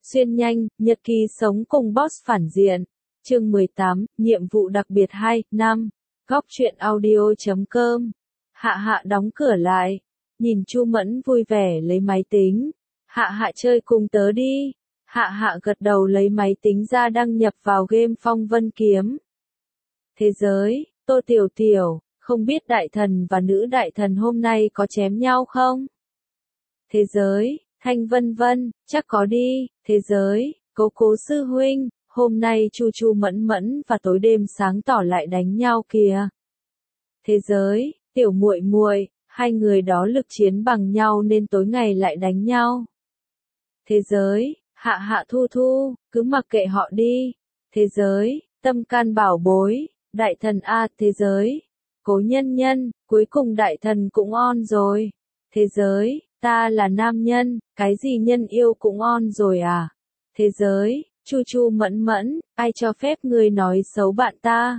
Xuyên nhanh, nhật ký sống cùng boss phản diện. Chương 18, nhiệm vụ đặc biệt 2, 5. Góc truyện audio.com. Hạ Hạ đóng cửa lại, nhìn Chu Mẫn vui vẻ lấy máy tính. Hạ Hạ chơi cùng tớ đi. Hạ Hạ gật đầu lấy máy tính ra đăng nhập vào game Phong Vân Kiếm. Thế giới, Tô Tiểu Tiểu, không biết đại thần và nữ đại thần hôm nay có chém nhau không? Thế giới, Thanh Vân Vân, chắc có đi. Thế giới, Cố sư huynh, hôm nay Chu Mẫn Mẫn và tối đêm sáng tỏ lại đánh nhau kìa. Thế giới, Tiểu Muội Muội, hai người đó lực chiến bằng nhau nên tối ngày lại đánh nhau. Thế giới, Hạ Hạ Thu Thu, cứ mặc kệ họ đi. Thế giới, Tâm Can Bảo Bối, đại thần a. Thế giới, Cố Nhân Nhân, cuối cùng đại thần cũng on rồi. Thế giới, ta là nam nhân, cái gì nhân yêu cũng on rồi à. Thế giới, Chu Mẫn Mẫn, ai cho phép ngươi nói xấu bạn ta?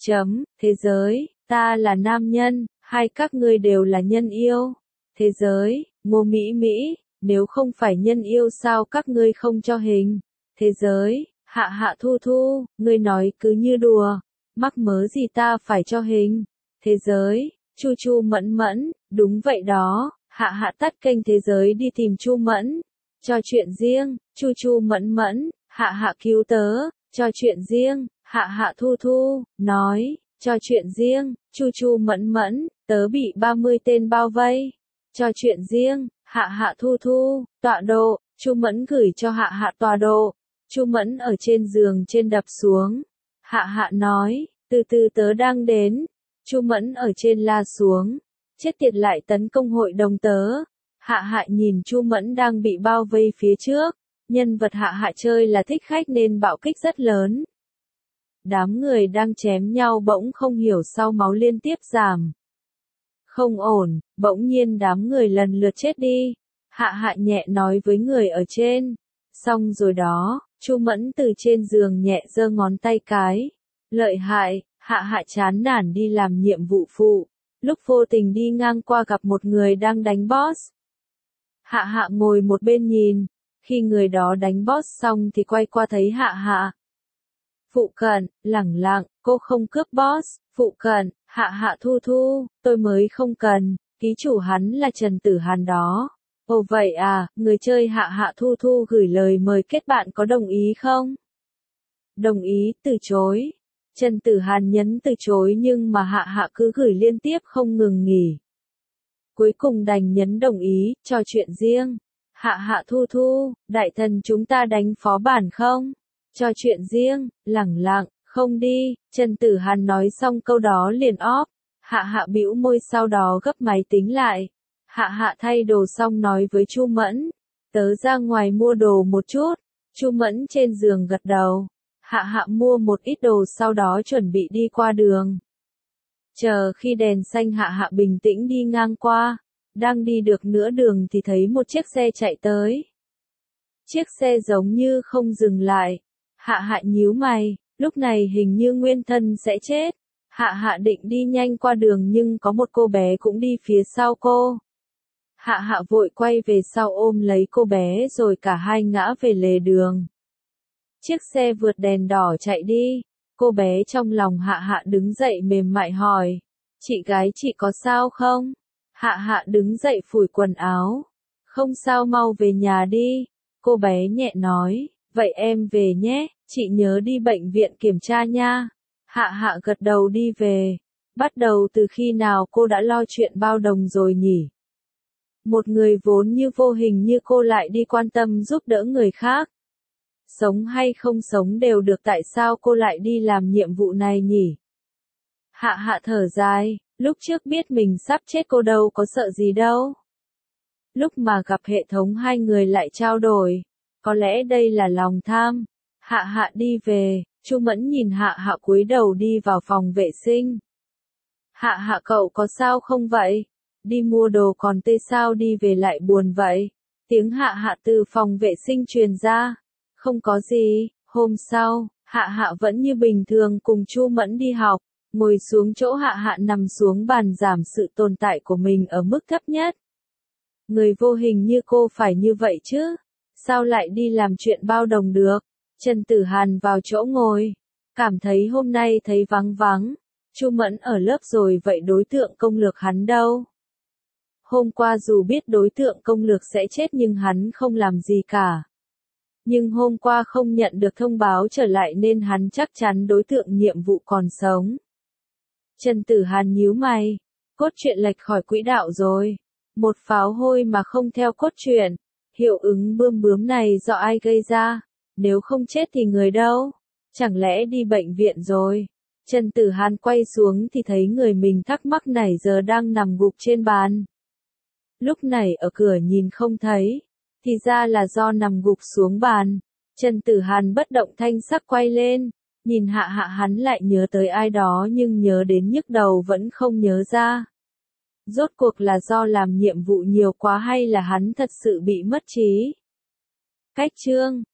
Thế giới, ta là nam nhân, hai các ngươi đều là nhân yêu. Thế giới, Ngô Mỹ Mỹ, nếu không phải nhân yêu sao các ngươi không cho hình? Thế giới, Hạ Hạ Thu Thu, ngươi nói cứ như đùa, mắc mớ gì ta phải cho hình? Thế giới, Chu Mẫn Mẫn, đúng vậy đó. Hạ Hạ tắt kênh Thế giới đi tìm Chu Mẫn. Cho chuyện riêng, Chu Mẫn Mẫn, Hạ Hạ cứu tớ. Cho chuyện riêng, Hạ Hạ Thu Thu, nói. Cho chuyện riêng, Chu Mẫn Mẫn, tớ bị 30 tên bao vây. Cho chuyện riêng, Hạ Hạ Thu Thu, tọa độ. Chu Mẫn gửi cho Hạ Hạ tọa độ. Chu Mẫn ở trên giường trên đập xuống. Hạ Hạ nói, từ từ tớ đang đến. Chu Mẫn ở trên la xuống. Chết tiệt lại tấn công hội đồng tớ. Hạ Hạ nhìn Chu Mẫn đang bị bao vây phía trước. Nhân vật Hạ Hạ chơi là thích khách nên bạo kích rất lớn. Đám người đang chém nhau bỗng không hiểu sao máu liên tiếp giảm. Không ổn, bỗng nhiên đám người lần lượt chết đi. Hạ Hạ nhẹ nói với người ở trên. Xong rồi đó, Chu Mẫn từ trên giường nhẹ giơ ngón tay cái. Lợi hại, Hạ Hạ chán nản đi làm nhiệm vụ phụ. Lúc vô tình đi ngang qua gặp một người đang đánh boss. Hạ Hạ ngồi một bên nhìn. Khi người đó đánh boss xong thì quay qua thấy Hạ Hạ. Phụ cận, lẳng lặng, cô không cướp boss. Phụ cận, Hạ Hạ Thu Thu, tôi mới không cần, ký chủ hắn là Trần Tử Hàn đó. Ồ vậy à, người chơi Hạ Hạ Thu Thu gửi lời mời kết bạn có đồng ý không? Đồng ý, từ chối. Trần Tử Hàn nhấn từ chối nhưng mà Hạ Hạ cứ gửi liên tiếp không ngừng nghỉ. Cuối cùng đành nhấn đồng ý, cho chuyện riêng. Hạ Hạ Thu Thu, đại thần chúng ta đánh phó bản không? Cho chuyện riêng, lẳng lặng, không đi. Trần Tử Hàn nói xong câu đó liền off. Hạ Hạ bĩu môi sau đó gấp máy tính lại. Hạ Hạ thay đồ xong nói với Chu Mẫn. Tớ ra ngoài mua đồ một chút. Chu Mẫn trên giường gật đầu. Hạ Hạ mua một ít đồ sau đó chuẩn bị đi qua đường. Chờ khi đèn xanh Hạ Hạ bình tĩnh đi ngang qua. Đang đi được nửa đường thì thấy một chiếc xe chạy tới. Chiếc xe giống như không dừng lại. Hạ Hạ nhíu mày, lúc này hình như nguyên thân sẽ chết. Hạ Hạ định đi nhanh qua đường nhưng có một cô bé cũng đi phía sau cô. Hạ Hạ vội quay về sau ôm lấy cô bé rồi cả hai ngã về lề đường. Chiếc xe vượt đèn đỏ chạy đi. Cô bé trong lòng Hạ Hạ đứng dậy mềm mại hỏi. Chị gái chị có sao không? Hạ Hạ đứng dậy phủi quần áo. Không sao mau về nhà đi. Cô bé nhẹ nói. Vậy em về nhé, chị nhớ đi bệnh viện kiểm tra nha. Hạ Hạ gật đầu đi về. Bắt đầu từ khi nào cô đã lo chuyện bao đồng rồi nhỉ? Một người vốn như vô hình như cô lại đi quan tâm giúp đỡ người khác. Sống hay không sống đều được, tại sao cô lại đi làm nhiệm vụ này nhỉ? Hạ Hạ thở dài, lúc trước biết mình sắp chết cô đâu có sợ gì đâu. Lúc mà gặp hệ thống hai người lại trao đổi. Có lẽ đây là lòng tham. Hạ Hạ đi về, Chu Mẫn nhìn Hạ Hạ cúi đầu đi vào phòng vệ sinh. Hạ Hạ cậu có sao không vậy? Đi mua đồ còn tê sao đi về lại buồn vậy? Tiếng Hạ Hạ từ phòng vệ sinh truyền ra. Không có gì, hôm sau, Hạ Hạ vẫn như bình thường cùng Chu Mẫn đi học. Ngồi xuống chỗ Hạ Hạ nằm xuống bàn giảm sự tồn tại của mình ở mức thấp nhất. Người vô hình như cô phải như vậy chứ? Sao lại đi làm chuyện bao đồng được? Trần Tử Hàn vào chỗ ngồi. Cảm thấy hôm nay thấy vắng vắng. Chu Mẫn ở lớp rồi vậy đối tượng công lược hắn đâu? Hôm qua dù biết đối tượng công lược sẽ chết nhưng hắn không làm gì cả. Nhưng hôm qua không nhận được thông báo trở lại nên hắn chắc chắn đối tượng nhiệm vụ còn sống. Trần Tử Hàn nhíu mày. Cốt truyện lệch khỏi quỹ đạo rồi. Một pháo hôi mà không theo cốt truyện. Hiệu ứng bươm bướm này do ai gây ra? Nếu không chết thì người đâu? Chẳng lẽ đi bệnh viện rồi? Trần Tử Hàn quay xuống thì thấy người mình thắc mắc nãy giờ đang nằm gục trên bàn. Lúc này ở cửa nhìn không thấy. Thì ra là do nằm gục xuống bàn. Trần Tử Hàn bất động thanh sắc quay lên. Nhìn hạ hạ hắn lại nhớ tới ai đó nhưng nhớ đến nhức đầu vẫn không nhớ ra. Rốt cuộc là do làm nhiệm vụ nhiều quá hay là hắn thật sự bị mất trí? Cách chương